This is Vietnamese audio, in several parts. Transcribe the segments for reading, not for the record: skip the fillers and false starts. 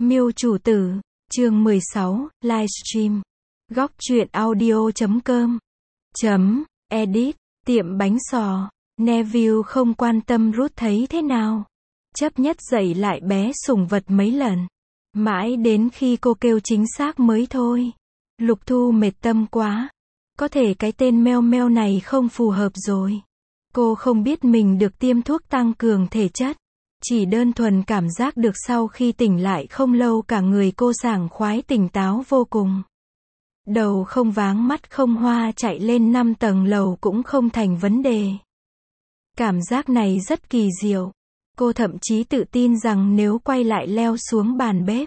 Miêu chủ tử, chương 16, livestream. Góc truyện audio.com. Edit, tiệm bánh xò. Neville không quan tâm Ruth thấy thế nào. Chấp nhất dạy lại bé sủng vật mấy lần. Mãi đến khi cô kêu chính xác mới thôi. Lục Thu mệt tâm quá. Có thể cái tên meo meo này không phù hợp rồi. Cô không biết mình được tiêm thuốc tăng cường thể chất. Chỉ đơn thuần cảm giác được sau khi tỉnh lại không lâu cả người cô sảng khoái tỉnh táo vô cùng. Đầu không váng mắt không hoa chạy lên 5 tầng lầu cũng không thành vấn đề. Cảm giác này rất kỳ diệu. Cô thậm chí tự tin rằng nếu quay lại leo xuống bàn bếp,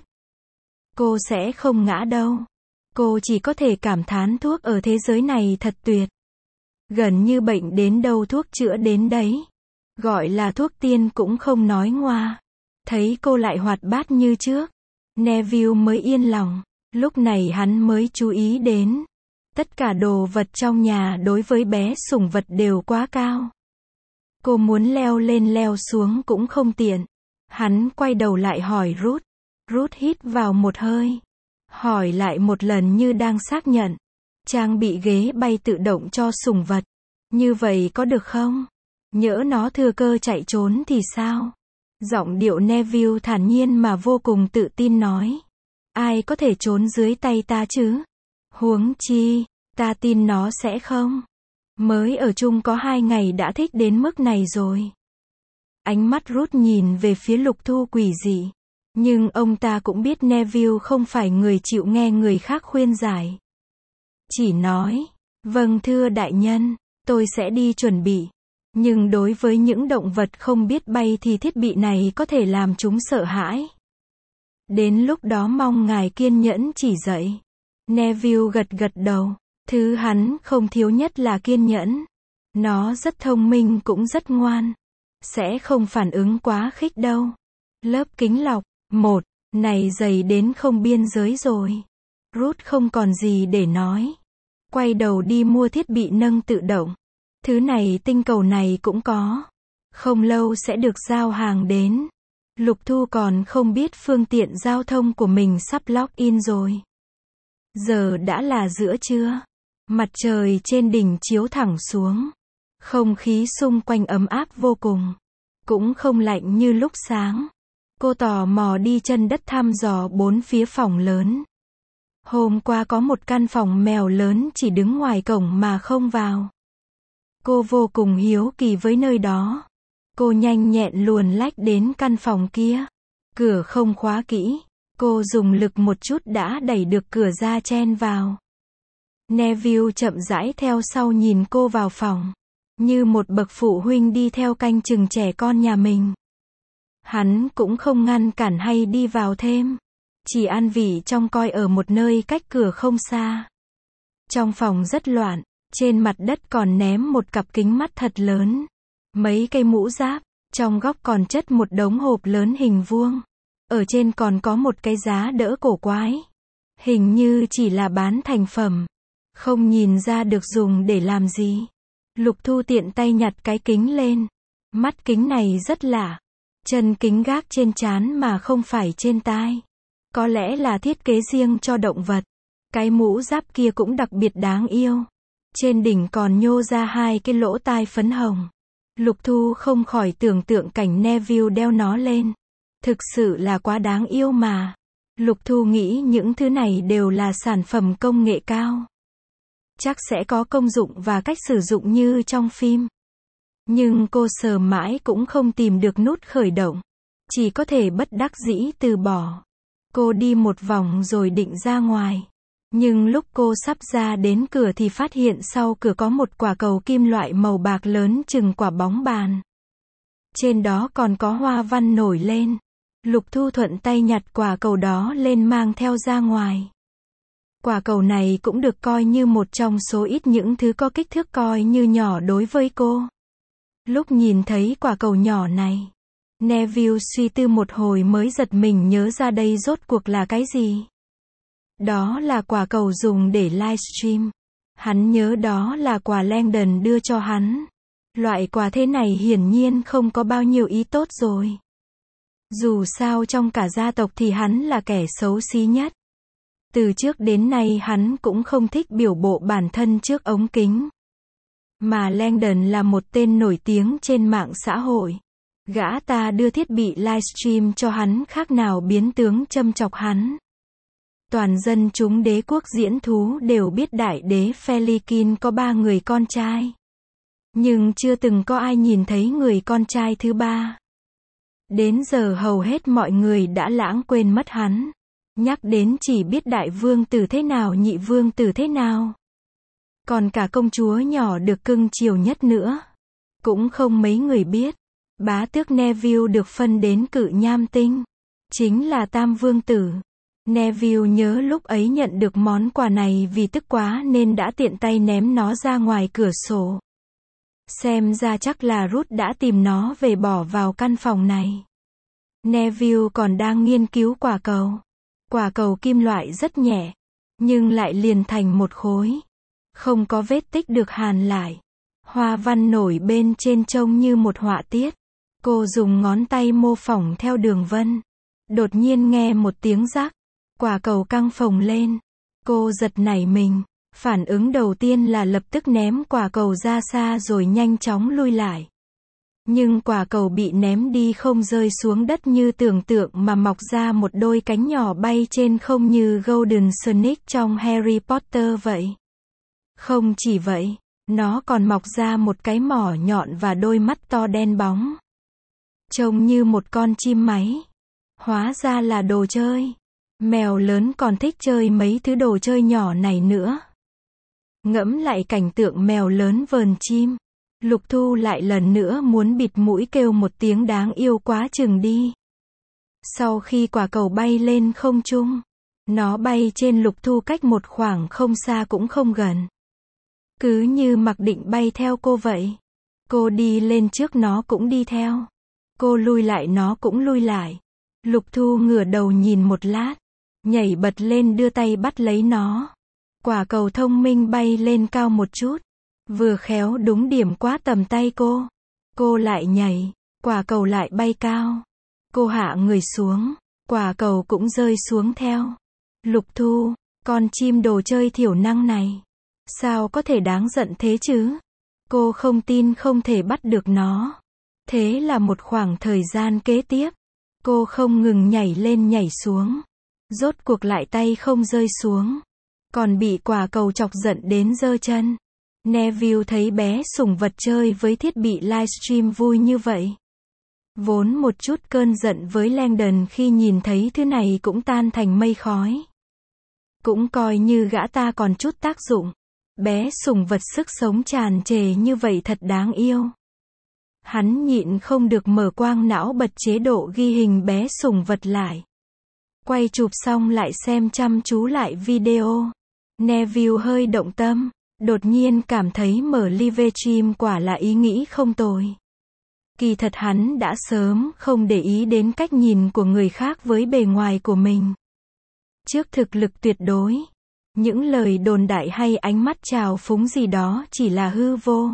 cô sẽ không ngã đâu. Cô chỉ có thể cảm thán thuốc ở thế giới này thật tuyệt. Gần như bệnh đến đâu thuốc chữa đến đấy. Gọi là thuốc tiên cũng không nói ngoa. Thấy cô lại hoạt bát như trước, Neville mới yên lòng. Lúc này hắn mới chú ý đến. Tất cả đồ vật trong nhà đối với bé sủng vật đều quá cao. Cô muốn leo lên leo xuống cũng không tiện. Hắn quay đầu lại hỏi Ruth. Ruth hít vào một hơi. Hỏi lại một lần như đang xác nhận. Trang bị ghế bay tự động cho sủng vật. Như vậy có được không? Nhỡ nó thừa cơ chạy trốn thì sao? Giọng điệu Neville thản nhiên mà vô cùng tự tin nói. Ai có thể trốn dưới tay ta chứ? Huống chi, ta tin nó sẽ không. Mới ở chung có 2 ngày đã thích đến mức này rồi. Ánh mắt Ruth nhìn về phía Lục Thu quỷ dị. Nhưng ông ta cũng biết Neville không phải người chịu nghe người khác khuyên giải. Chỉ nói, vâng thưa đại nhân, tôi sẽ đi chuẩn bị. Nhưng đối với những động vật không biết bay thì thiết bị này có thể làm chúng sợ hãi. Đến lúc đó mong ngài kiên nhẫn chỉ dạy. Neville gật gật đầu. Thứ hắn không thiếu nhất là kiên nhẫn. Nó rất thông minh cũng rất ngoan. Sẽ không phản ứng quá khích đâu. Lớp kính lọc. 1. Này dày đến không biên giới rồi. Ruth không còn gì để nói. Quay đầu đi mua thiết bị nâng tự động. Thứ này tinh cầu này cũng có. Không lâu sẽ được giao hàng đến. Lục Thu còn không biết phương tiện giao thông của mình sắp log-in rồi. Giờ đã là giữa trưa. Mặt trời trên đỉnh chiếu thẳng xuống. Không khí xung quanh ấm áp vô cùng. Cũng không lạnh như lúc sáng. Cô tò mò đi chân đất thăm dò 4 phía phòng lớn. Hôm qua có một căn phòng mèo lớn chỉ đứng ngoài cổng mà không vào. Cô vô cùng hiếu kỳ với nơi đó. Cô nhanh nhẹn luồn lách đến căn phòng kia. Cửa không khóa kỹ. Cô dùng lực một chút đã đẩy được cửa ra chen vào. Neville chậm rãi theo sau nhìn cô vào phòng. Như một bậc phụ huynh đi theo canh chừng trẻ con nhà mình. Hắn cũng không ngăn cản hay đi vào thêm. Chỉ an vị trông coi ở một nơi cách cửa không xa. Trong phòng rất loạn. Trên mặt đất còn ném một cặp kính mắt thật lớn. Mấy cây mũ giáp. Trong góc còn chất một đống hộp lớn hình vuông. Ở trên còn có một cái giá đỡ cổ quái. Hình như chỉ là bán thành phẩm. Không nhìn ra được dùng để làm gì. Lục Thu tiện tay nhặt cái kính lên. Mắt kính này rất lạ. Chân kính gác trên trán mà không phải trên tai. Có lẽ là thiết kế riêng cho động vật. Cái mũ giáp kia cũng đặc biệt đáng yêu. Trên đỉnh còn nhô ra 2 cái lỗ tai phấn hồng. Lục Thu không khỏi tưởng tượng cảnh Neville đeo nó lên. Thực sự là quá đáng yêu mà. Lục Thu nghĩ những thứ này đều là sản phẩm công nghệ cao. Chắc sẽ có công dụng và cách sử dụng như trong phim. Nhưng cô sờ mãi cũng không tìm được nút khởi động. Chỉ có thể bất đắc dĩ từ bỏ. Cô đi một vòng rồi định ra ngoài. Nhưng lúc cô sắp ra đến cửa thì phát hiện sau cửa có một quả cầu kim loại màu bạc lớn chừng quả bóng bàn. Trên đó còn có hoa văn nổi lên. Lục Thu thuận tay nhặt quả cầu đó lên mang theo ra ngoài. Quả cầu này cũng được coi như một trong số ít những thứ có kích thước coi như nhỏ đối với cô. Lúc nhìn thấy quả cầu nhỏ này, Neville suy tư một hồi mới giật mình nhớ ra đây rốt cuộc là cái gì. Đó là quả cầu dùng để livestream. Hắn nhớ đó là quà Langdon đưa cho hắn. Loại quà thế này hiển nhiên không có bao nhiêu ý tốt rồi. Dù sao trong cả gia tộc thì hắn là kẻ xấu xí nhất. Từ trước đến nay hắn cũng không thích biểu bộ bản thân trước ống kính. Mà Langdon là một tên nổi tiếng trên mạng xã hội. Gã ta đưa thiết bị livestream cho hắn khác nào biến tướng châm chọc hắn. Toàn dân chúng đế quốc diễn thú đều biết đại đế Felikin có 3 người con trai. Nhưng chưa từng có ai nhìn thấy người con trai thứ 3. Đến giờ hầu hết mọi người đã lãng quên mất hắn. Nhắc đến chỉ biết đại vương tử thế nào nhị vương tử thế nào. Còn cả công chúa nhỏ được cưng chiều nhất nữa. Cũng không mấy người biết. Bá tước Neville được phân đến Cự Nham Tinh. Chính là tam vương tử. Neville nhớ lúc ấy nhận được món quà này vì tức quá nên đã tiện tay ném nó ra ngoài cửa sổ. Xem ra chắc là Ruth đã tìm nó về bỏ vào căn phòng này. Neville còn đang nghiên cứu quả cầu. Quả cầu kim loại rất nhẹ, nhưng lại liền thành một khối. Không có vết tích được hàn lại. Hoa văn nổi bên trên trông như một họa tiết. Cô dùng ngón tay mô phỏng theo đường vân. Đột nhiên nghe một tiếng rắc. Quả cầu căng phồng lên. Cô giật nảy mình. Phản ứng đầu tiên là lập tức ném quả cầu ra xa rồi nhanh chóng lui lại. Nhưng quả cầu bị ném đi không rơi xuống đất như tưởng tượng mà mọc ra một đôi cánh nhỏ bay trên không như Golden Snake trong Harry Potter vậy. Không chỉ vậy, nó còn mọc ra một cái mỏ nhọn và đôi mắt to đen bóng. Trông như một con chim máy. Hóa ra là đồ chơi. Mèo lớn còn thích chơi mấy thứ đồ chơi nhỏ này nữa. Ngẫm lại cảnh tượng mèo lớn vờn chim. Lục Thu lại lần nữa muốn bịt mũi kêu một tiếng đáng yêu quá chừng đi. Sau khi quả cầu bay lên không trung, nó bay trên Lục Thu cách một khoảng không xa cũng không gần. Cứ như mặc định bay theo cô vậy. Cô đi lên trước nó cũng đi theo. Cô lui lại nó cũng lui lại. Lục Thu ngửa đầu nhìn một lát, nhảy bật lên đưa tay bắt lấy nó. Quả cầu thông minh bay lên cao một chút. Vừa khéo đúng điểm quá tầm tay cô. Cô lại nhảy, quả cầu lại bay cao. Cô hạ người xuống, quả cầu cũng rơi xuống theo. Lục Thu, con chim đồ chơi thiểu năng này. Sao có thể đáng giận thế chứ? Cô không tin không thể bắt được nó. Thế là một khoảng thời gian kế tiếp, cô không ngừng nhảy lên nhảy xuống. Rốt cuộc lại tay không rơi xuống. Còn bị quả cầu chọc giận đến giơ chân. Neville thấy bé sủng vật chơi với thiết bị livestream vui như vậy. Vốn một chút cơn giận với Langdon khi nhìn thấy thứ này cũng tan thành mây khói. Cũng coi như gã ta còn chút tác dụng. Bé sủng vật sức sống tràn trề như vậy thật đáng yêu. Hắn nhịn không được mở quang não bật chế độ ghi hình bé sủng vật lại. Quay chụp xong lại xem chăm chú lại video. Neville hơi động tâm. Đột nhiên cảm thấy mở livestream quả là ý nghĩ không tồi. Kỳ thật hắn đã sớm không để ý đến cách nhìn của người khác với bề ngoài của mình. Trước thực lực tuyệt đối, những lời đồn đại hay ánh mắt trào phúng gì đó chỉ là hư vô.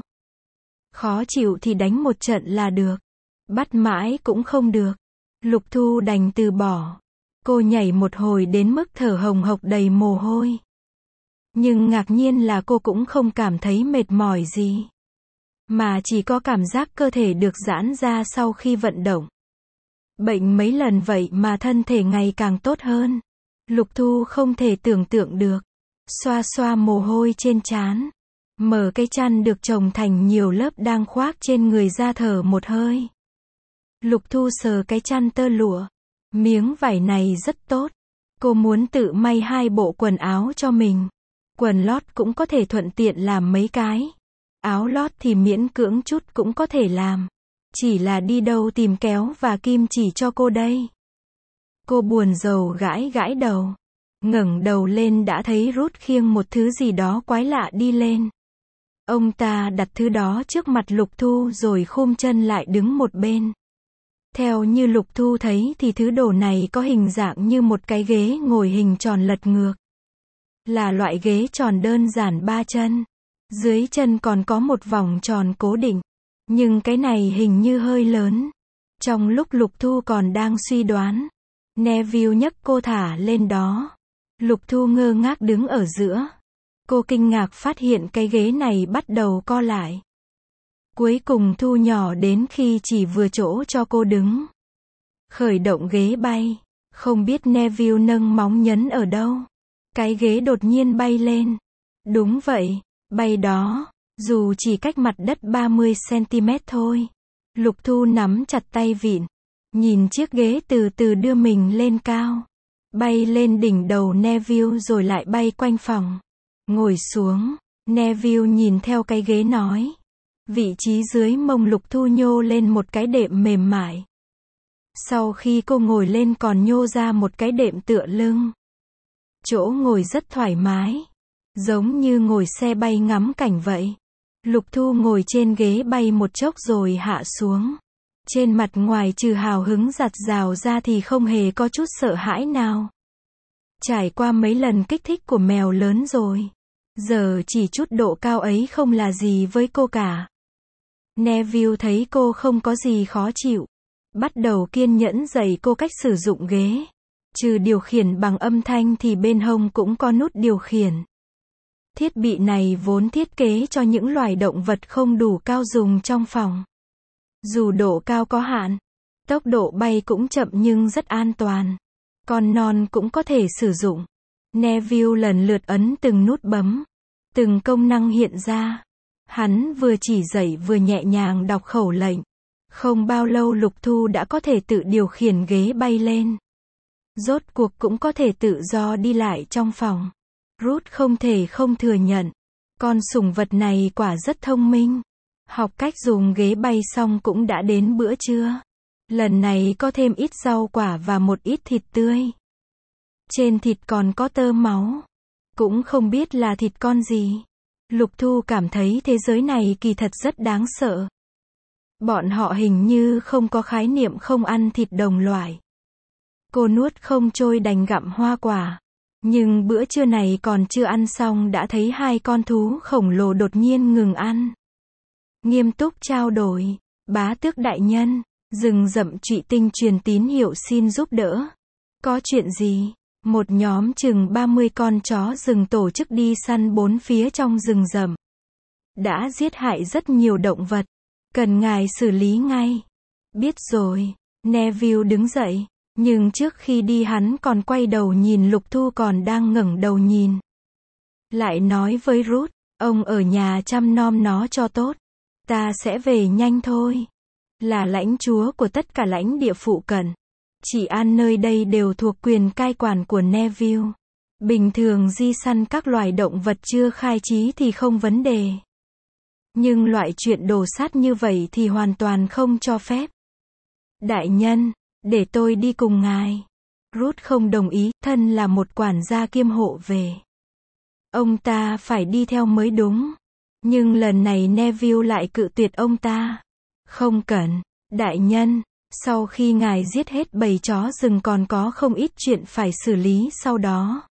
Khó chịu thì đánh một trận là được. Bắt mãi cũng không được. Lục Thu đành từ bỏ. Cô nhảy một hồi đến mức thở hồng hộc đầy mồ hôi. Nhưng ngạc nhiên là cô cũng không cảm thấy mệt mỏi gì. Mà chỉ có cảm giác cơ thể được giãn ra sau khi vận động. Bệnh mấy lần vậy mà thân thể ngày càng tốt hơn. Lục Thu không thể tưởng tượng được. Xoa xoa mồ hôi trên trán. Mở cái chăn được chồng thành nhiều lớp đang khoác trên người ra thở một hơi. Lục Thu sờ cái chăn tơ lụa. Miếng vải này rất tốt. Cô muốn tự may 2 bộ quần áo cho mình. Quần lót cũng có thể thuận tiện làm mấy cái. Áo lót thì miễn cưỡng chút cũng có thể làm. Chỉ là đi đâu tìm kéo và kim chỉ cho cô đây. Cô buồn rầu gãi gãi đầu. Ngẩng đầu lên đã thấy Ruth khiêng một thứ gì đó quái lạ đi lên. Ông ta đặt thứ đó trước mặt Lục Thu rồi khum chân lại đứng một bên. Theo như Lục Thu thấy thì thứ đồ này có hình dạng như một cái ghế ngồi hình tròn lật ngược. Là loại ghế tròn đơn giản 3 chân. Dưới chân còn có một vòng tròn cố định. Nhưng cái này hình như hơi lớn. Trong lúc Lục Thu còn đang suy đoán, Neville nhấc cô thả lên đó. Lục Thu ngơ ngác đứng ở giữa. Cô kinh ngạc phát hiện cái ghế này bắt đầu co lại. Cuối cùng thu nhỏ đến khi chỉ vừa chỗ cho cô đứng. Khởi động ghế bay. Không biết Neville nâng móng nhấn ở đâu. Cái ghế đột nhiên bay lên. Đúng vậy, bay đó, dù chỉ cách mặt đất 30 cm thôi. Lục Thu nắm chặt tay vịn. Nhìn chiếc ghế từ từ đưa mình lên cao. Bay lên đỉnh đầu Neville rồi lại bay quanh phòng. Ngồi xuống, Neville nhìn theo cái ghế nói. Vị trí dưới mông Lục Thu nhô lên một cái đệm mềm mại. Sau khi cô ngồi lên còn nhô ra một cái đệm tựa lưng. Chỗ ngồi rất thoải mái. Giống như ngồi xe bay ngắm cảnh vậy. Lục Thu ngồi trên ghế bay một chốc rồi hạ xuống. Trên mặt ngoài trừ hào hứng giặt rào ra thì không hề có chút sợ hãi nào. Trải qua mấy lần kích thích của mèo lớn rồi. Giờ chỉ chút độ cao ấy không là gì với cô cả. Neville thấy cô không có gì khó chịu. Bắt đầu kiên nhẫn dạy cô cách sử dụng ghế. Trừ điều khiển bằng âm thanh thì bên hông cũng có nút điều khiển. Thiết bị này vốn thiết kế cho những loài động vật không đủ cao dùng trong phòng. Dù độ cao có hạn, tốc độ bay cũng chậm nhưng rất an toàn. Con non cũng có thể sử dụng. Neville lần lượt ấn từng nút bấm. Từng công năng hiện ra. Hắn vừa chỉ dạy vừa nhẹ nhàng đọc khẩu lệnh. Không bao lâu Lục Thu đã có thể tự điều khiển ghế bay lên. Rốt cuộc cũng có thể tự do đi lại trong phòng. Ruth không thể không thừa nhận. Con sủng vật này quả rất thông minh. Học cách dùng ghế bay xong cũng đã đến bữa trưa. Lần này có thêm ít rau quả và một ít thịt tươi. Trên thịt còn có tơ máu. Cũng không biết là thịt con gì. Lục Thu cảm thấy thế giới này kỳ thật rất đáng sợ. Bọn họ hình như không có khái niệm không ăn thịt đồng loại. Cô nuốt không trôi đành gặm hoa quả. Nhưng bữa trưa này còn chưa ăn xong đã thấy hai con thú khổng lồ đột nhiên ngừng ăn. Nghiêm túc trao đổi. Bá tước đại nhân, rừng rậm Trụy Tinh truyền tín hiệu xin giúp đỡ. Có chuyện gì? Một nhóm chừng 30 con chó rừng tổ chức đi săn bốn phía trong rừng rậm. Đã giết hại rất nhiều động vật. Cần ngài xử lý ngay. Biết rồi. Neville đứng dậy. Nhưng trước khi đi hắn còn quay đầu nhìn Lục Thu còn đang ngẩng đầu nhìn. Lại nói với Ruth, ông ở nhà chăm nom nó cho tốt. Ta sẽ về nhanh thôi. Là lãnh chúa của tất cả lãnh địa phụ cận. Chỉ an nơi đây đều thuộc quyền cai quản của Neville. Bình thường đi săn các loài động vật chưa khai trí thì không vấn đề. Nhưng loại chuyện đồ sát như vậy thì hoàn toàn không cho phép. Đại nhân, để tôi đi cùng ngài. Ruth không đồng ý, thân là một quản gia kiêm hộ về. Ông ta phải đi theo mới đúng. Nhưng lần này Neville lại cự tuyệt ông ta. Không cần, đại nhân, sau khi ngài giết hết bầy chó rừng còn có không ít chuyện phải xử lý sau đó.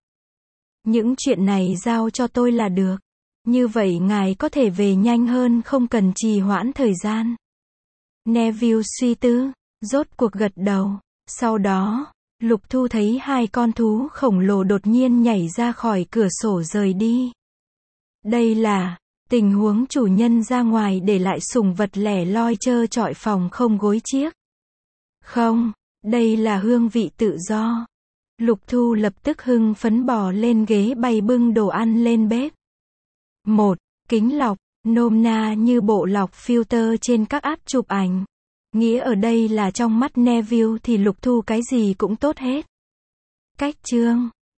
Những chuyện này giao cho tôi là được. Như vậy ngài có thể về nhanh hơn không cần trì hoãn thời gian. Neville suy tư, rốt cuộc gật đầu. Sau đó, Lục Thu thấy hai con thú khổng lồ đột nhiên nhảy ra khỏi cửa sổ rời đi. Đây là tình huống chủ nhân ra ngoài để lại sủng vật lẻ loi trơ trọi phòng không gối chiếc. Không, đây là hương vị tự do. Lục Thu lập tức hưng phấn bò lên ghế bay bưng đồ ăn lên bếp. Một, kính lọc, nôm na như bộ lọc filter trên các app chụp ảnh. Nghĩa ở đây là trong mắt Neville thì Lục Thu cái gì cũng tốt hết. Cách chương